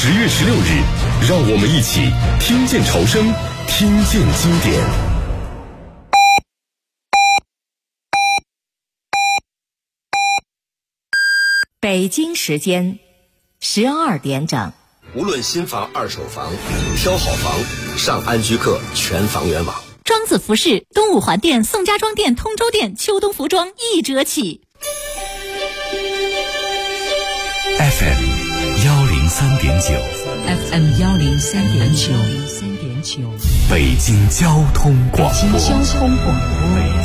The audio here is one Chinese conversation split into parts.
月16日，让我们一起听见潮声，听见经典。 北京时间12点整。 无论新房、二手房，挑好房，上安居客全房源网。 庄子服饰东五环店、宋家庄店、通州店秋冬服装1折起。 FM 103.9 FM 103.9 北京交通广播。 北京交通广播。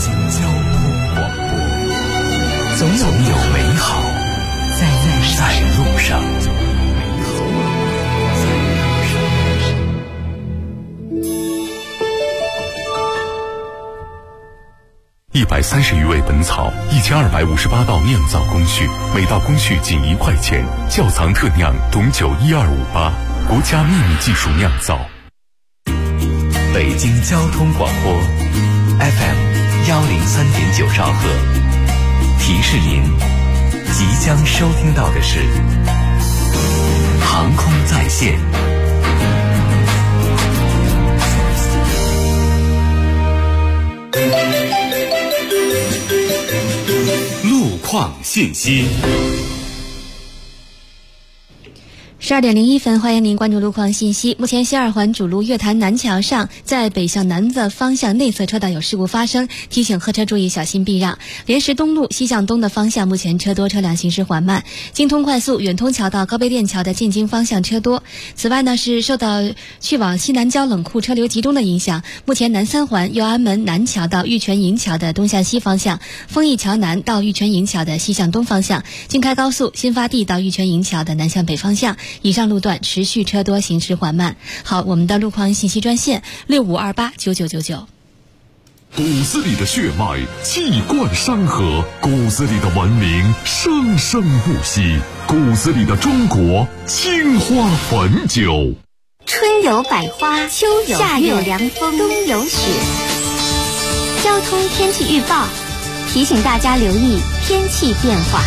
总有美好在路上。130余味本草，1258道酿造工序，每道工序仅1块钱。窖藏特酿董酒12588，国家秘密技术酿造。北京交通广播 FM 103.9兆赫，提示您即将收听到的是航空在线。路况信息。 12点01分，欢迎您关注路况信息。目前西二环主路月坛南桥上，在北向南的方向内侧车道有事故发生，提醒客车注意小心避让。莲石东路西向东的方向，目前车多，车辆行驶缓慢。京通快速远通桥到高碑店桥的进京方向车多。此外呢，是受到去往西南郊冷库车流集中的影响，目前南三环右安门南桥到玉泉营桥的东向西方向，丰益桥南到玉泉营桥的西向东方向，京开高速新发地到玉泉营桥的南向北方向。以上路段持续车多，行驶缓慢。好，我们的路况信息专线65289999。 骨子里的血脉气贯山河，骨子里的文明生生不息，骨子里的中国青花汾酒。 春有百花，秋有夏有凉风，冬有雪。交通天气预报提醒大家留意天气变化。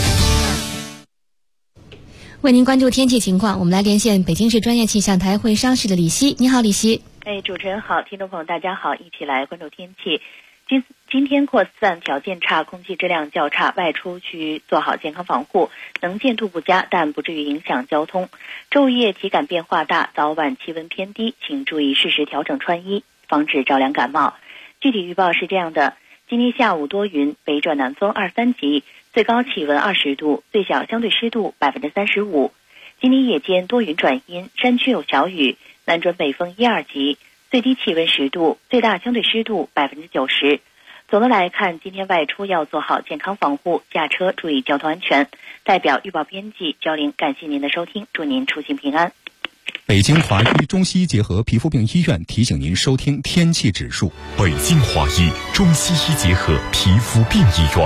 为您关注天气情况，我们来连线北京市专业气象台会商室的李希。你好，李希。 主持人好，听众朋友大家好，一起来关注天气。今天扩散条件差，空气质量较差，外出需做好健康防护，能见度不佳，但不至于影响交通。昼夜体感变化大，早晚气温偏低，请注意适时调整穿衣，防止着凉感冒。具体预报是这样的：今天下午多云，北转南风2、3级，最高气温20度，最小相对湿度35%。今天夜间多云转阴，山区有小雨，南转北风1、2级，最低气温10度，最大相对湿度90%。总的来看，今天外出要做好健康防护，驾车注意交通安全。代表预报编辑焦玲，感谢您的收听，祝您出行平安。 北京华医中西医结合皮肤病医院提醒您收听天气指数。 北京华医中西医结合皮肤病医院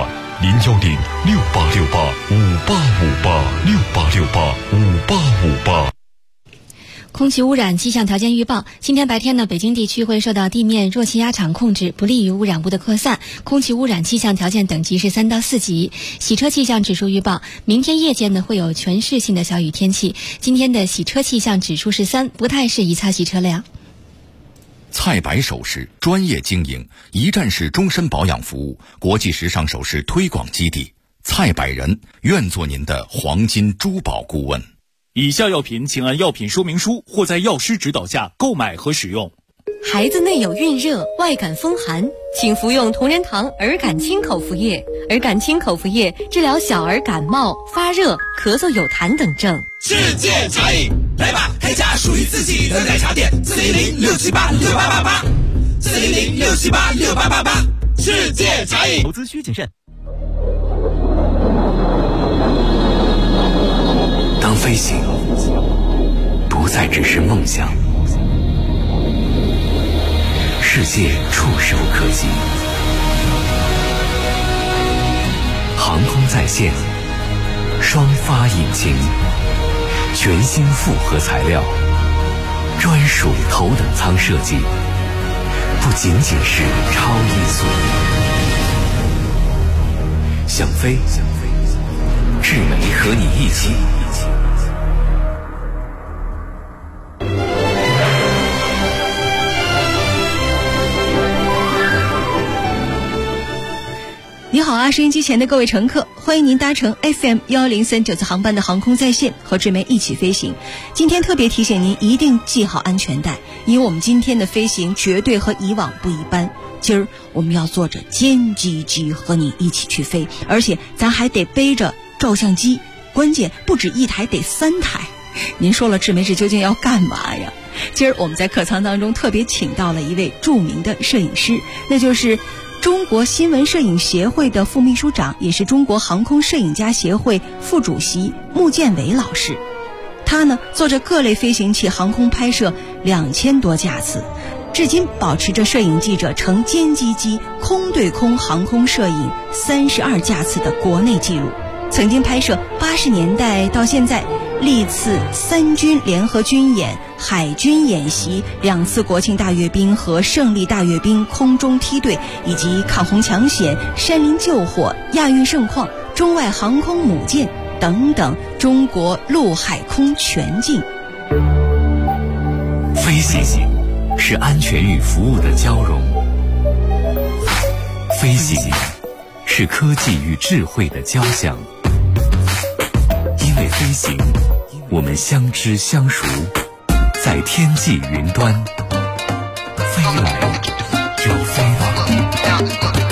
，0106868585858，68685858。 空气污染气象条件预报：今天白天呢，北京地区会受到地面弱气压场控制，不利于污染物的扩散，空气污染气象条件等级是3到4级。洗车气象指数预报：明天夜间呢会有全市性的小雨天气，今天的洗车气象指数是3，不太适宜擦洗车辆。 蔡白首饰专业经营，一站式终身保养服务，国际时尚首饰推广基地。蔡百人愿做您的黄金珠宝顾问。 以下药品请按药品说明书或在药师指导下购买和使用。 孩子内有孕热、外感风寒，请服用同仁堂儿感清口服液。儿感清口服液治疗小儿感冒、发热、咳嗽有痰等症。 世界茶饮，来吧，开家属于自己的奶茶店，400-678-6888，400-678-6888，世界茶饮。 投资需谨慎。 当飞行不再只是梦想，世界触手可及。航空在线，双发引擎，全新复合材料，专属头等舱设计，不仅仅是超音速。想飞，智美和你一起。 收音机前的各位乘客，欢迎您搭乘 FM1039次航班的航空在线，和志梅一起飞行。今天特别提醒您一定系好安全带，因为我们今天的飞行绝对和以往不一般。今儿我们要坐着歼击机和你一起去飞，而且咱还得背着照相机，关键不止一台，得3台。您说了，志梅这究竟要干嘛呀？今儿我们在客舱当中特别请到了一位著名的摄影师，那就是中国新闻摄影协会的副秘书长，也是中国航空摄影家协会副主席穆建伟老师。他呢，坐着各类飞行器航空拍摄2000多架次，至今保持着摄影记者乘歼击机空对空航空摄影32架次的国内纪录。曾经拍摄80年代到现在历次3军联合军演、海军演习、2次国庆大阅兵和胜利大阅兵空中梯队，以及抗洪抢险、山林救火、亚运盛况、中外航空母舰等等中国陆海空全境。 飞行是安全与服务的交融，飞行是科技与智慧的交响。因为飞行，我们相知相熟，在天际云端，飞来又飞往。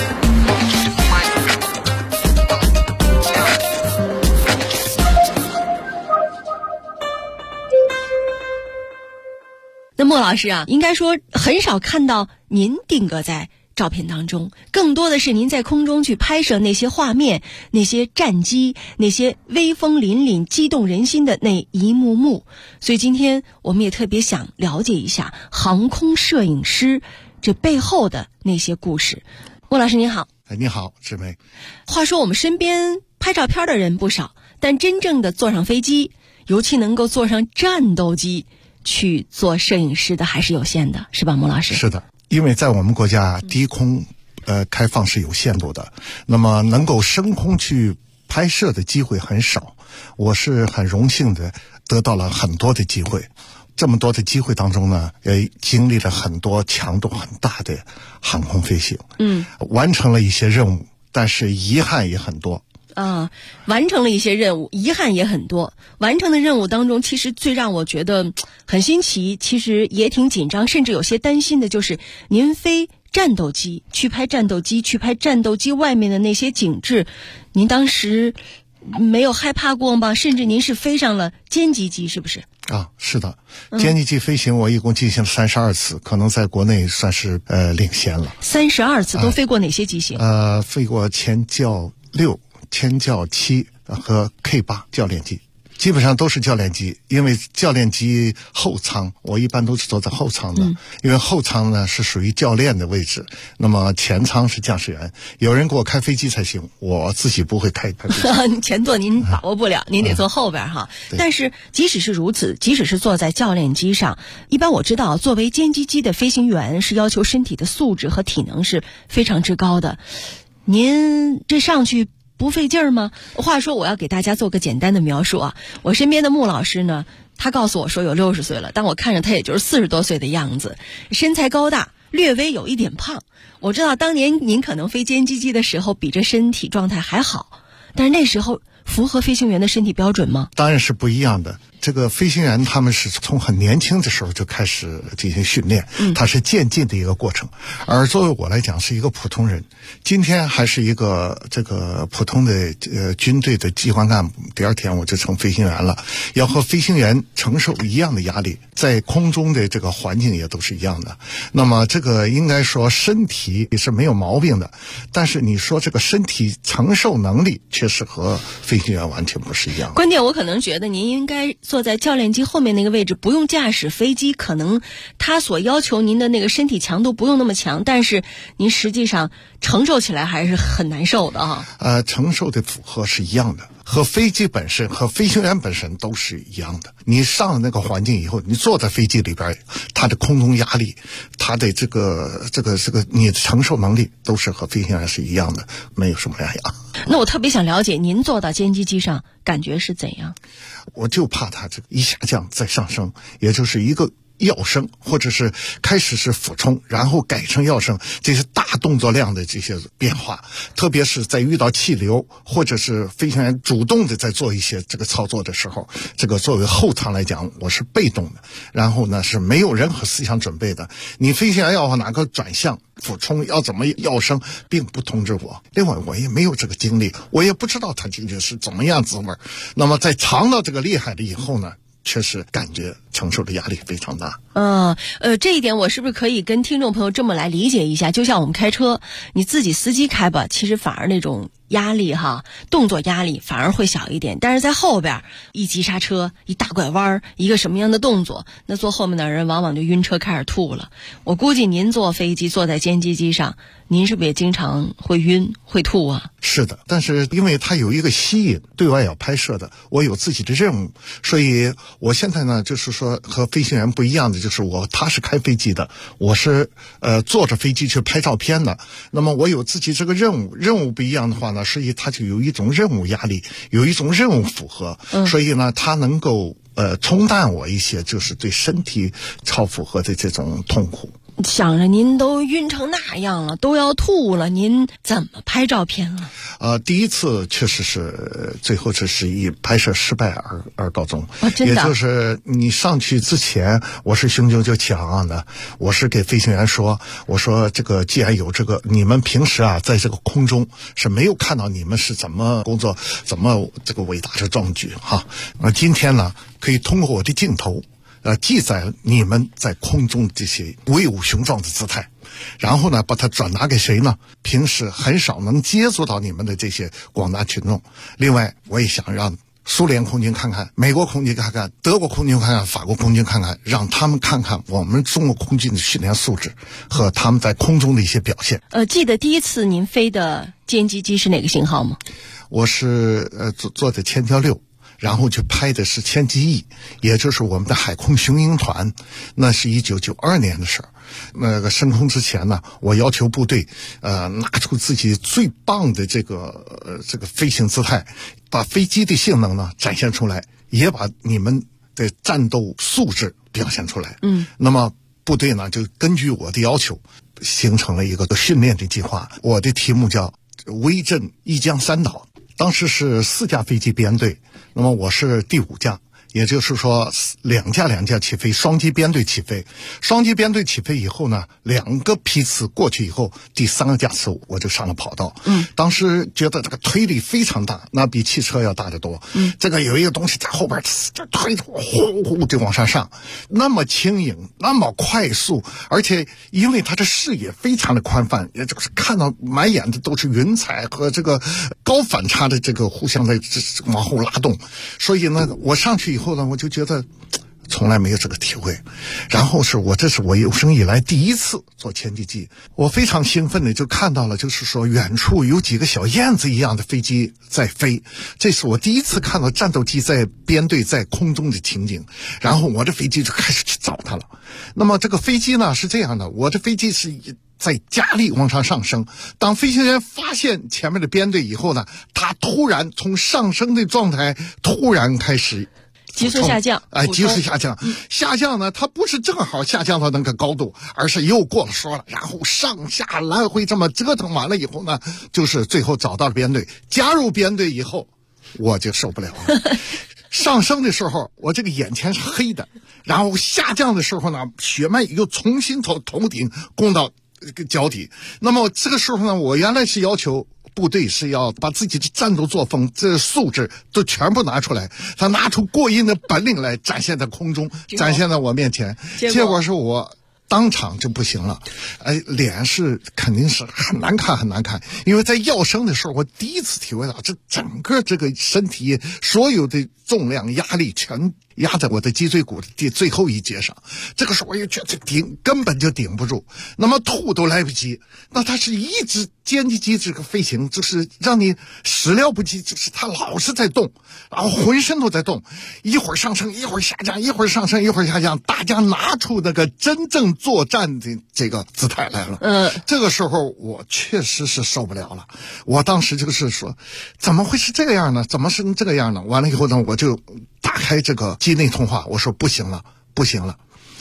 那莫老师啊，应该说很少看到您定格在照片当中，更多的是您在空中去拍摄那些画面，那些战机，那些威风凛凛激动人心的那一幕幕。所以今天我们也特别想了解一下航空摄影师这背后的那些故事。莫老师您好。 你好，志梅。 话说我们身边拍照片的人不少，但真正的坐上飞机，尤其能够坐上战斗机去做摄影师的还是有限的，是吧，莫老师？ 是的，因为在我们国家低空开放是有限度的，那么能够升空去拍摄的机会很少。我是很荣幸的得到了很多的机会，这么多的机会当中呢，也经历了很多强度很大的航空飞行，完成了一些任务，但是遗憾也很多。 完成了一些任务，遗憾也很多。完成的任务当中，其实最让我觉得很新奇，其实也挺紧张，甚至有些担心的就是您飞战斗机去拍战斗机，去拍战斗机外面的那些景致，您当时没有害怕过吗？甚至您是飞上了歼击机，是不是？ 是的，歼击机飞行我一共进行了32次，可能在国内算是领先了。 32次都飞过哪些机型？ 飞过前教6、前教7和 K8 教练机，基本上都是教练机。因为教练机后舱，我一般都是坐在后舱的，因为后舱呢是属于教练的位置，那么前舱是驾驶员，有人给我开飞机才行，我自己不会开飞机。 前座您把握不了，您得坐后边哈。但是即使是如此，即使是坐在教练机上，一般我知道作为歼击机的飞行员是要求身体的素质和体能是非常之高的，您这上去不费劲儿吗？话说我要给大家做个简单的描述啊，我身边的穆老师呢，他告诉我说有60岁了，但我看着他也就是40多岁的样子，身材高大，略微有一点胖。我知道当年您可能飞歼击机的时候比这身体状态还好，但是那时候符合飞行员的身体标准吗？ 当然是不一样的。这个飞行员他们是从很年轻的时候就开始进行训练，它是渐进的一个过程。而作为我来讲是一个普通人，今天还是一个这个普通的军队的机关干部，第二天我就成飞行员了，要和飞行员承受一样的压力，在空中的这个环境也都是一样的。那么这个应该说身体是没有毛病的，但是你说这个身体承受能力确实和飞行员完全不是一样的。 关键我可能觉得您应该坐在教练机后面那个位置，不用驾驶飞机，可能他所要求您的那个身体强度不用那么强，但是您实际上承受起来还是很难受的哈。 承受的负荷是一样的，和飞机本身和飞行员本身都是一样的。你上了那个环境以后，你坐在飞机里边，它的空中压力，它的这个你的承受能力都是和飞行员是一样的，没有什么两样。 那我特别想了解您坐到歼击机上感觉是怎样？ 我就怕它这个一下降再上升，也就是一个跃升，或者是开始是俯冲，然后改成跃升，这些大动作量的这些变化，特别是在遇到气流或者是飞行员主动的在做一些这个操作的时候，这个作为后舱来讲，我是被动的，然后呢是没有任何思想准备的。你飞行员要往哪个转向俯冲，要怎么跃升，并不通知我。另外我也没有这个经历，我也不知道它究竟是怎么样滋味。那么在尝到这个厉害了以后呢，确实感觉承受的压力非常大。 这一点我是不是可以跟听众朋友这么来理解一下？就像我们开车，你自己司机开吧，其实反而那种压力动作压力反而会小一点，但是在后边一急刹车，一大拐弯，一个什么样的动作，那坐后面的人往往就晕车开始吐了。我估计您坐飞机坐在歼击机上，您是不是也经常会晕会吐啊？ 是的，但是因为它有一个吸引，对外要拍摄的，我有自己的任务，所以我现在呢就是说和飞行员不一样的，就是他是开飞机的，我是坐着飞机去拍照片的。那么我有自己这个任务不一样的话呢，所以它就有一种任务压力，有一种任务负荷，所以呢它能够冲淡我一些就是对身体超负荷的这种痛苦。 想着您都晕成那样了，都要吐了，您怎么拍照片了？ 第一次确实是最后这是以拍摄失败而告终。 真的？ 也就是你上去之前，我是雄赳赳气昂昂的，我是给飞行员说，我说这个既然有这个，你们平时在这个空中是没有看到你们是怎么工作，怎么这个伟大的壮举今天呢可以通过我的镜头记载你们在空中这些威武雄壮的姿态，然后呢把它转达给谁呢？平时很少能接触到你们的这些广大群众。另外我也想让苏联空军看看，美国空军看看，德国空军看看，法国空军看看，让他们看看我们中国空军的训练素质和他们在空中的一些表现。 记得第一次您飞的歼击机是哪个型号吗？ 我是做的歼雕6，然后去拍的是歼击1，也就是我们的海空雄鹰团，那是1992年的事儿。那个升空之前呢，我要求部队拿出自己最棒的这个飞行姿态，把飞机的性能呢展现出来，也把你们的战斗素质表现出来。那么部队呢就根据我的要求形成了一个训练的计划，我的题目叫威震一江三岛。当时是4架飞机编队，那么我是第5架，也就是说2架起飞，双机编队起飞。双机编队起飞以后呢，2个批次过去以后，第3个架次我就上了跑道。当时觉得这个推力非常大，那比汽车要大得多。这个有一个东西在后边就推呼呼就往上，那么轻盈，那么快速，而且因为它的视野非常的宽泛，也就是看到满眼的都是云彩和这个高反差的这个互相的往后拉动，所以呢我上去以后呢，我就觉得从来没有这个体会。然后这是我有生以来第一次做歼击机，我非常兴奋的就看到了，就是说远处有几个小燕子一样的飞机在飞，这是我第一次看到战斗机在编队在空中的情景。然后我的飞机就开始去找它了。那么这个飞机呢是这样的，我的飞机是在加力往上升，当飞行员发现前面的编队以后呢，他突然从上升的状态突然开始急速下降， 急速下降。下降呢，它不是正好下降到那个高度，而是又过了说了，然后上下来回这么折腾完了以后呢，就是最后找到了编队，加入编队以后，我就受不了了。上升的时候，我这个眼前是黑的，然后下降的时候呢，血脉又重新从头顶攻到脚底。那么这个时候呢，我原来是要求部队是要把自己的战斗作风、这素质都全部拿出来，他拿出过硬的本领来展现在空中，展现在我面前。结果是我当场就不行了，脸是肯定是很难看，因为在跃升的时候，我第一次体会到这整个这个身体所有的重量压力全压在我的脊椎骨的最后一节上，这个时候我又觉得根本就顶不住，那么吐都来不及。那它是一直歼击机这个飞行，就是让你始料不及，就是它老是在动，然后浑身都在动，一会儿上升，一会儿下降，一会儿上升，一会儿下降，大家拿出那个真正作战的这个姿态来了。这个时候我确实是受不了了，我当时就是说，怎么会是这个样呢？怎么是这个样呢？完了以后呢，我就打开这个机内通话，我说不行了。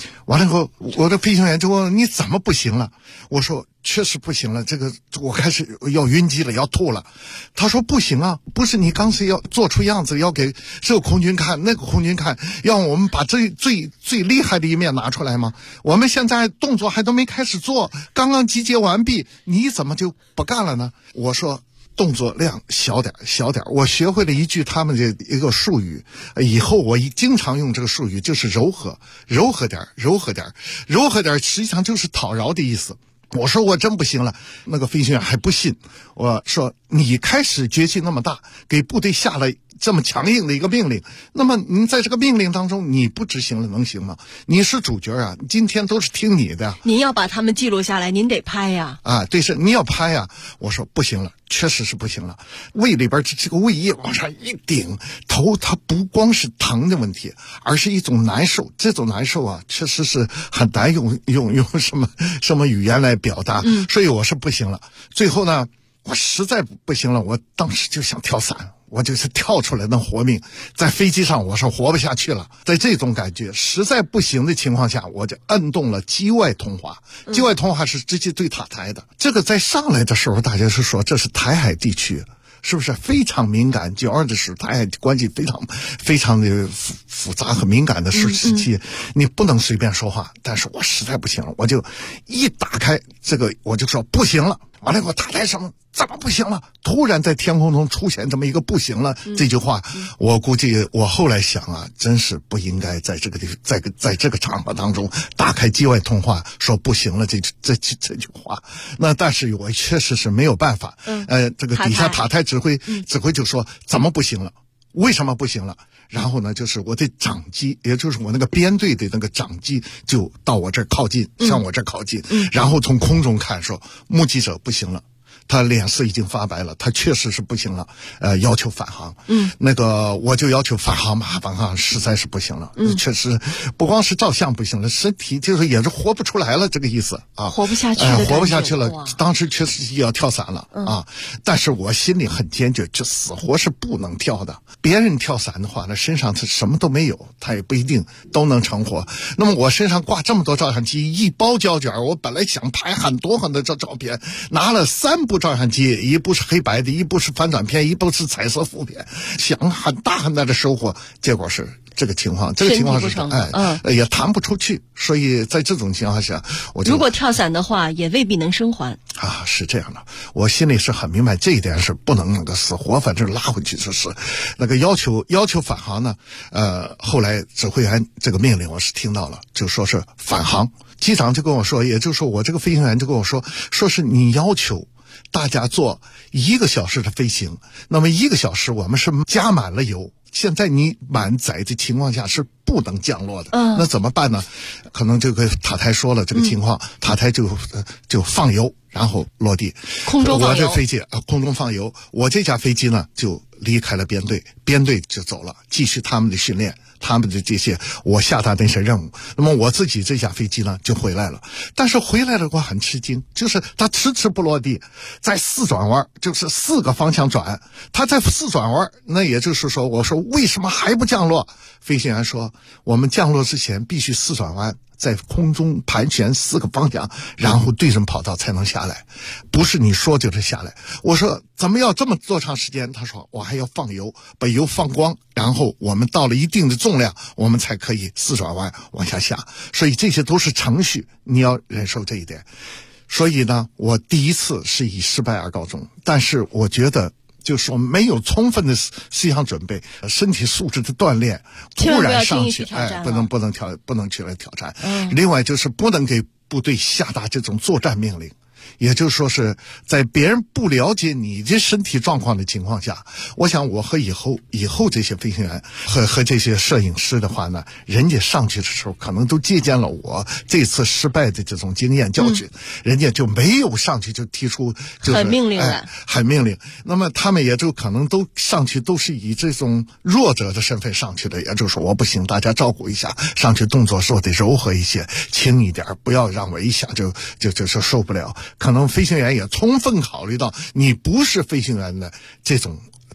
完了以后，我的飞行员就问你怎么不行了？我说确实不行了，这个我开始要晕机了，要吐了。他说不行啊，不是你刚才要做出样子，要给这个空军看，那个空军看，要我们把最厉害的一面拿出来吗？我们现在动作还都没开始做，刚刚集结完毕，你怎么就不干了呢？我说动作量小点。我学会了一句他们的一个术语，以后我经常用这个术语，就是柔和点，实际上就是讨饶的意思。我说我真不行了，那个飞行员还不信。我说你开始决心那么大，给部队下了这么强硬的一个命令，那么您在这个命令当中你不执行了能行吗？你是主角啊，今天都是听你的。 您要把他们记录下来，您得拍呀。 对，是你要拍呀。我说不行了，确实是不行了。胃里边这个胃液往上一顶，头它不光是疼的问题，而是一种难受。这种难受啊，确实是很难用什么语言来表达。所以我是不行了。最后呢，我实在不行了，我当时就想跳伞。我就是跳出来能活命，在飞机上我是活不下去了。在这种感觉实在不行的情况下，我就摁动了机外通话。机外通话是直接对塔台的。这个在上来的时候，大家是说这是台海地区，是不是非常敏感？92的是台海关系非常的复杂和敏感的时期，你不能随便说话。但是我实在不行了，我就一打开这个，我就说不行了。完了，我塔台上怎么不行了？突然在天空中出现这么一个不行了这句话，我估计我后来想啊，真是不应该在这个在这个场合当中打开机外通话说不行了这句话。那但是我确实是没有办法。这个底下塔台指挥就说怎么不行了？为什么不行了？然后呢，就是我的长机，也就是我那个编队的那个长机，就到我这儿靠近，向我这儿靠近，然后从空中看说，目击者不行了。他脸色已经发白了，他确实是不行了，要求返航。那个我就要求返航吧，返航实在是不行了，确实不光是照相不行了，身体就是也是活不出来了，这个意思啊， 活不下去了， 活不下去了。当时确实要跳伞了啊，但是我心里很坚决，这死活是不能跳的。别人跳伞的话呢，身上他什么都没有，他也不一定都能成活。那么我身上挂这么多照相机，一包胶卷，我本来想拍很多照片，拿了3部照相机，一部是黑白的，一部是反转片，一部是彩色负片，想很大的收获，结果是这个情况是也弹不出去。所以在这种情况下，我就如果跳伞的话，也未必能生还啊。是这样的，我心里是很明白这一点，是不能那个死活反正拉回去。就是那个要求返航呢，后来指挥员这个命令我是听到了，就说是返航。机长就跟我说，也就是说我这个飞行员就跟我说是你要求大家做1个小时的飞行，那么1个小时我们是加满了油，现在你满载的情况下是不能降落的。那怎么办呢？可能就跟塔台说了这个情况，塔台就放油，然后落地。 空中放油， 我这飞机空中放油，我这架飞机呢就离开了编队就走了，继续他们的训练，他们的这些我下达那些任务。那么我自己这架飞机呢就回来了，但是回来了我很吃惊，就是它迟迟不落地，在4转弯，就是4个方向转，它在4转弯，那也就是说，我说为什么还不降落？飞行员说，我们降落之前必须4转弯，在空中盘旋4个方向，然后对准跑道才能下来，不是你说就是下来。我说怎么要这么多长时间？他说我还要放油，把油放光，然后我们到了一定的重量，我们才可以4转弯往下下。所以这些都是程序，你要忍受这一点。所以呢，我第一次是以失败而告终，但是我觉得就是我没有充分的思想准备，身体素质的锻炼，突然上去，不能去来挑战。另外就是不能给部队下达这种作战命令。也就是说是在别人不了解你的身体状况的情况下，我想我和以后这些飞行员和这些摄影师的话呢，人家上去的时候可能都借鉴了我这次失败的这种经验教训，人家就没有上去就提出就是很命令了， 很命令。那么他们也就可能都上去都是以这种弱者的身份上去的，也就是说我不行，大家照顾一下，上去动作说得柔和一些，轻一点，不要让我一下就受不了。可能飞行员也充分考虑到你不是飞行员的这种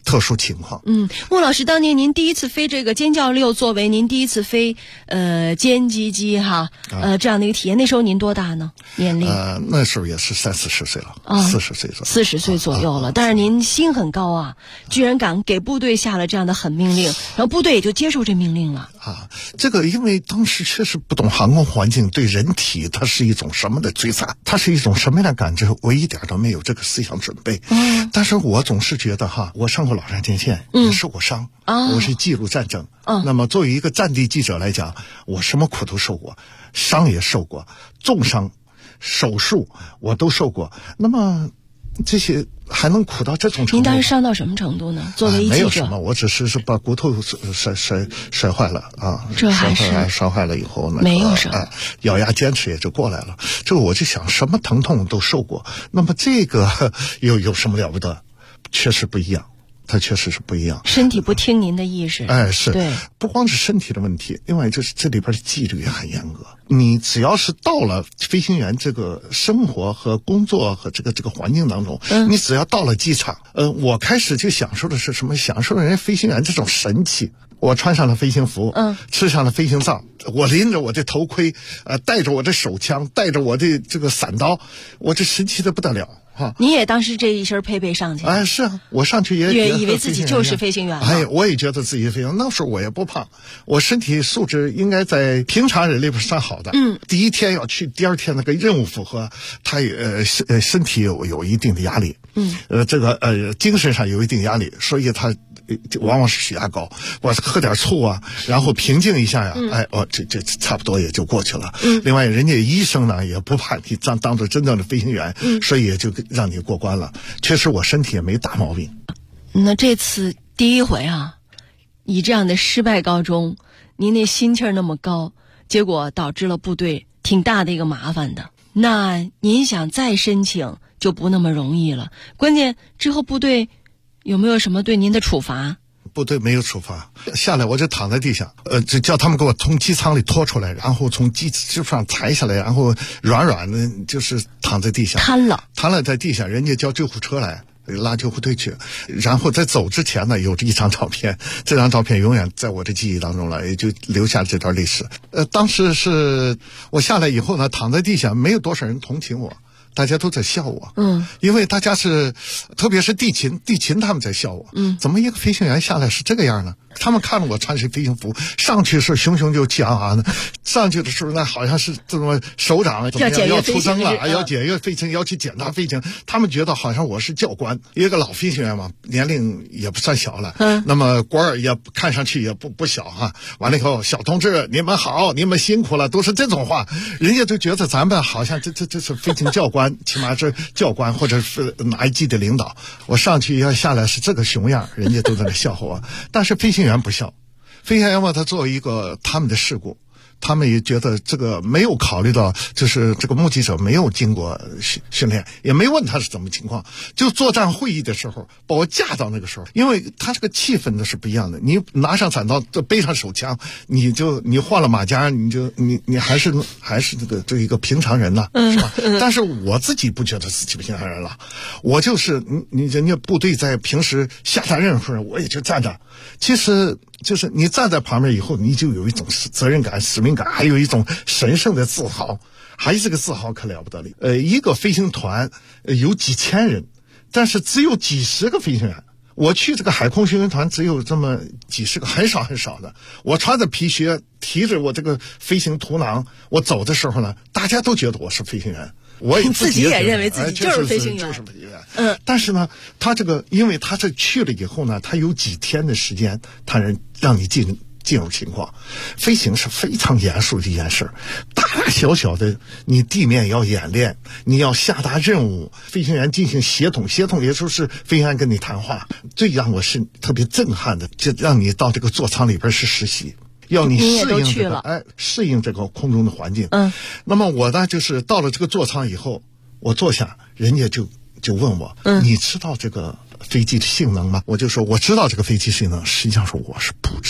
特殊情况。 穆老师，当年您第一次飞这个歼教6，作为您第一次飞歼击机哈，这样的一个体验，那时候您多大呢？年龄？ 那时候也是30-40岁了，40岁左右。 40岁左右了，但是您心很高啊，居然敢给部队下了这样的狠命令，然后部队也就接受这命令了。 这个因为当时确实不懂航空环境对人体它是一种什么的摧残，它是一种什么样的感知，我一点都没有这个思想准备。但是我总是觉得我上过老山前线，也受过伤，我是记录战争。那么作为一个战地记者来讲，我什么苦都受过，伤也受过，重伤、手术我都受过。那么这些还能苦到这种程度？ 您当时伤到什么程度呢？作为一记者， 没有什么，我只是把骨头摔坏了啊。 这还是摔坏了以后呢， 没有什么， 咬牙坚持也就过来了。这个我就想，什么疼痛都受过，那么这个有什么了不得？确实不一样。它确实是不一样， 身体不听您的意识。 是， 对， 不光是身体的问题，另外就是这里边的纪律也很严格。你只要是到了飞行员这个生活和工作和这个环境当中，你只要到了机场，我开始就享受的是什么？享受人家飞行员这种神气。我穿上了飞行服，吃上了飞行杖，我拎着我的头盔，带着我的手枪，带着我的这个伞刀，我这神奇的不得了。 你也当时这一身配备上去？ 是啊，我上去也以为自己就是飞行员了。 我也觉得自己飞行员。那时候我也不胖，我身体素质应该在平常人里边算好的。第一天要去，第二天那个任务负荷，他也身体有一定的压力。这个精神上有一定压力，所以他往往是血压高。我喝点醋啊，然后平静一下呀，这差不多也就过去了。另外，人家医生呢也不怕你当做真正的飞行员，所以也就让你过关了。确实，我身体也没大毛病。 那这次第一回以这样的失败告终，您那心气儿那么高，结果导致了部队挺大的一个麻烦的。那您想再申请就不那么容易了。关键之后部队有没有什么对您的处罚？ 部队没有处罚，下来我就躺在地上，就叫他们给我从机舱里拖出来，然后从机上抬下来，然后软软的，就是躺在地上，瘫了在地上，人家叫救护车来拉救护队去，然后在走之前呢，有这一张照片，这张照片永远在我的记忆当中了，也就留下这段历史。当时是我下来以后呢，躺在地下，没有多少人同情我。大家都在笑我，因为大家是，特别是地勤他们在笑我，怎么一个飞行员下来是这个样呢？他们看着我穿着飞行服上去是雄赳赳气昂昂的，上去的时候那好像是这么首长怎么样要出征了，要检阅飞行，要去检查飞行，他们觉得好像我是教官，一个老飞行员嘛，年龄也不算小了，那么官儿也看上去也不小哈。完了以后，小同志你们好，你们辛苦了，都是这种话，人家就觉得咱们好像这是飞行教官。起码是教官或者是哪一级的领导，我上去要下来是这个熊样，人家都在那笑话我。但是飞行员不笑，飞行员嘛，他作为一个他们的事故，他们也觉得这个没有考虑到，就是这个目击者没有经过训练，也没问他是怎么情况，就作战会议的时候把我架到那个时候，因为他这个气氛的是不一样的。你拿上伞刀，背上手枪，你换了马甲，你还是这一个平常人呐，是吧？但是我自己不觉得自己平常人了，我就是人家部队在平时下达任务时，我也就站着，其实。就是你站在旁边以后，你就有一种责任感、使命感，还有一种神圣的自豪，还有这个自豪可了不得了。一个飞行团有几千人，但是只有几十个飞行员。我去这个海空巡洋团只有这么几十个，很少很少的。我穿着皮靴，提着我这个飞行图囊，我走的时候呢，大家都觉得我是飞行员。我也自己也认为自己就是飞行员， 就是飞行员。但是呢，他这个，因为他这去了以后呢，他有几天的时间，他让你进入情况。飞行是非常严肃的一件事，大大小小的，你地面要演练，你要下达任务，飞行员进行协同也就是飞行员跟你谈话。最让我是特别震撼的，就让你到这个座舱里边去实习。要你适应这个空中的环境。那么我呢，就是到了这个座舱以后，我坐下，人家就问我，你知道这个飞机的性能吗？我就说我知道这个飞机性能，实际上说我是不知道。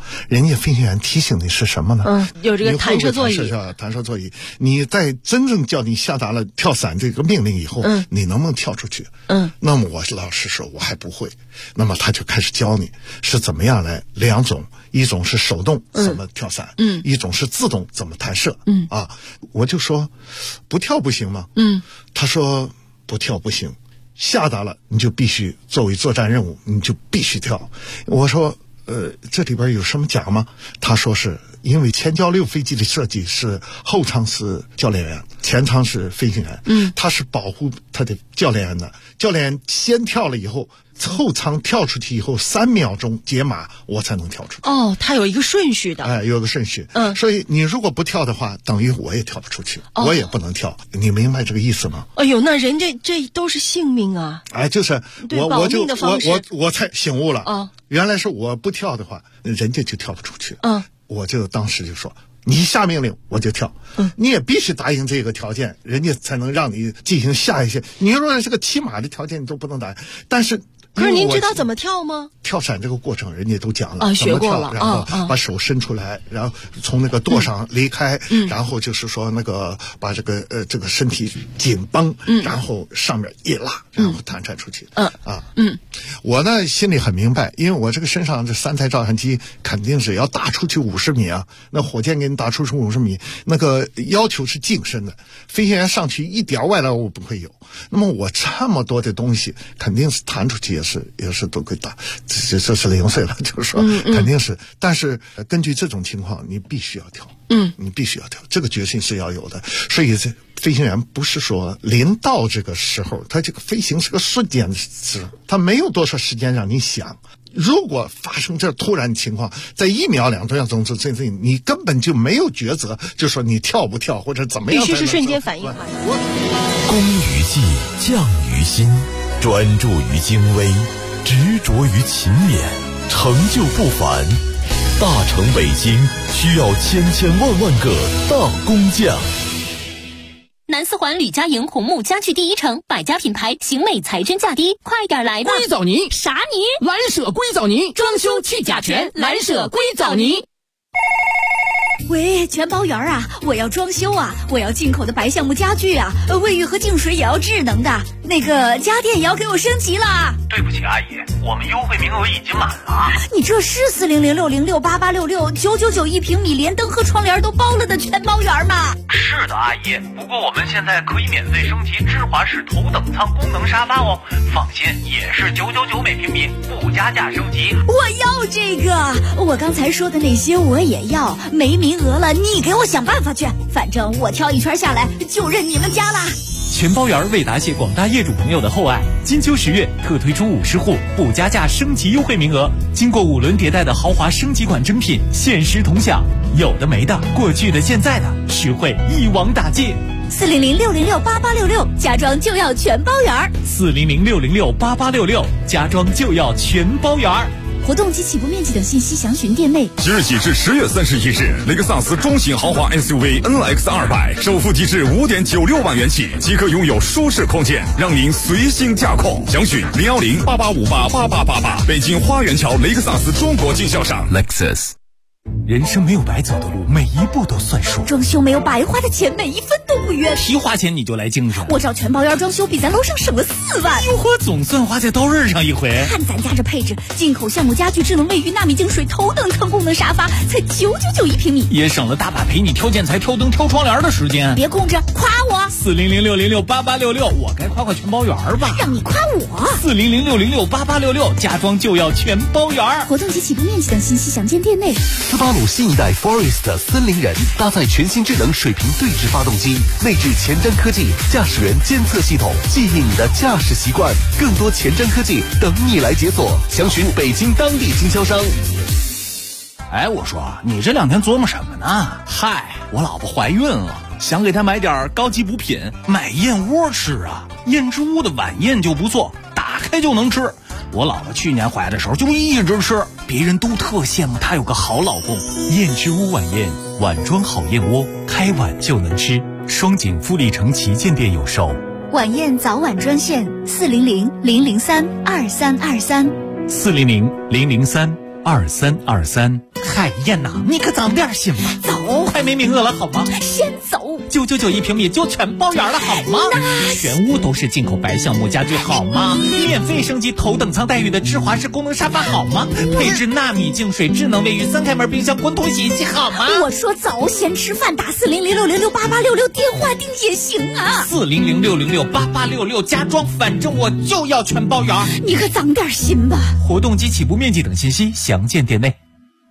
人家飞行员提醒你是什么呢？ 有这个弹射座椅。 弹射座椅。你在真正叫你下达了跳伞这个命令以后，你能不能跳出去？那么我老师说我还不会，那么他就开始教你是怎么样来两种，一种是手动怎么跳伞，一种是自动怎么弹射。我就说不跳不行吗？他说不跳不行，下达了你就必须作为作战任务，你就必须跳。我说这里边有什么讲吗？他说是因为前交6飞机的设计是后舱是教练员，前舱是飞行员，他是保护他的教练员的。教练员先跳了以后，后舱跳出去以后3秒钟解码，我才能跳出去。 它有一个顺序的。 有个顺序。所以你如果不跳的话，等于我也跳不出去，我也不能跳。你明白这个意思吗？ 哎呦，那人这都是性命啊！ 就是我才醒悟了。原来是我不跳的话，人家就跳不出去。我就当时就说，你下命令我就跳，你也必须答应这个条件，人家才能让你进行下一些。你如果这个起码的条件你都不能答应，但是可是您知道怎么跳吗？ 跳伞这个过程人家都讲了， 学过了， 然后把手伸出来，然后从那个舵上离开，然后就是说那个把这个身体紧绷，然后上面一拉，然后弹出去。我呢心里很明白，因为我这个身上这3台照相机肯定是要打出去50米啊，那火箭给你打出去50米，那个要求是近身的，飞行员上去一点外劳不会有。那么我这么多的东西肯定是弹出去也是都可以打，这是0岁了，就是说肯定是。但是根据这种情况，你必须要跳，你必须要跳，这个决心是要有的。所以这飞行员不是说临到这个时候，他这个飞行是个瞬间的事，他没有多少时间让你想。如果发生这突然情况，在1秒2秒钟之内，你根本就没有抉择，就说你跳不跳或者怎么样， 必须是瞬间反应。 工于技，匠于心，专注于精微，执着于勤勉，成就不凡。大成北京需要千千万万个大工匠。 南四环吕家营红木家具第一城，百家品牌，型美材真价低，快点来吧！ 硅藻泥啥泥？ 蓝舍硅藻泥，装修去甲醛，蓝舍硅藻泥。 喂，全包圆啊！我要装修啊！我要进口的白橡木家具啊！卫浴和净水也要智能的，那个家电也要给我升级了。 对不起，阿姨，我们优惠名额已经满了。 你这是400-606-8866-999一平米，连灯和窗帘都包了的全包圆吗？ 是的，阿姨。不过我们现在可以免费升级芝华士头等舱功能沙发哦。放心，也是999每平米，不加价升级。 我要这个！我刚才说的那些我也要，没名额了，你给我想办法去。反正我挑一圈下来，就认你们家啦。 全包圆为答谢广大业主朋友的厚爱，金秋10月特推出50户不加价升级优惠名额，经过5轮迭代的豪华升级款珍品限时同享，有的没的，过去的现在的，实惠一网打尽。 400-606-8866，家装就要全包圆。 400-606-8866，家装就要全包圆。 活动及起步面积等信息详询店内。 即日起至10月31日，雷克萨斯中型豪华 SUV NX200首付即至5.96万元起，即可拥有舒适空间，让您随心驾控。详询010-8858-8888，北京花园桥雷克萨斯中国经销商 Lexus。 人生没有白走的路，每一步都算数。 装修没有白花的钱，每一分都不冤。 提花钱你就来精神， 我找全包圆装修，比咱楼上省了4万。 哟呵，总算花在刀刃上一回。 看咱家这配置，进口橡木家具、智能卫浴、纳米净水、头等舱功能沙发，才999一平米， 也省了大把陪你挑建材、挑灯、挑窗帘的时间。 别空着，夸我。 400-606-8866，我该夸全包圆吧？ 让你夸我。 400-606-8866，家装就要全包圆。 活动及起步面积等信息详见店内。 斯巴鲁新一代 Forest 森林人搭载全新智能水平对置发动机，内置前瞻科技驾驶员监测系统，记忆你的驾驶习惯。更多前瞻科技等你来解锁，详询北京当地经销商。 哎，我说你这2天琢磨什么呢？嗨，我老婆怀孕了，想给她买点高级补品，买燕窝吃啊。燕之屋的晚宴就不错，打开就能吃。我老婆去年怀的时候就一直吃，别人都特羡慕她有个好老公。燕之屋晚宴，碗装好燕窝，开碗就能吃。双井富力城旗舰店有售。 晚宴早晚专线400-003-2323。 400-003-2323。 海燕呐，你可长点心吧， 走， 快没名额了好吗？ 先走 ，999一平米就全包圆了好吗？全屋都是进口白橡木家具好吗？免费升级头等舱待遇的智华式功能沙发好吗？配置纳米净水智能卫浴3开门冰箱滚筒洗衣机好吗？ 我说走，先吃饭，打400668866电话订也行啊。 400668866加装，反正我就要全包圆。 你可长点心吧。 活动及起步面积等信息详见店内。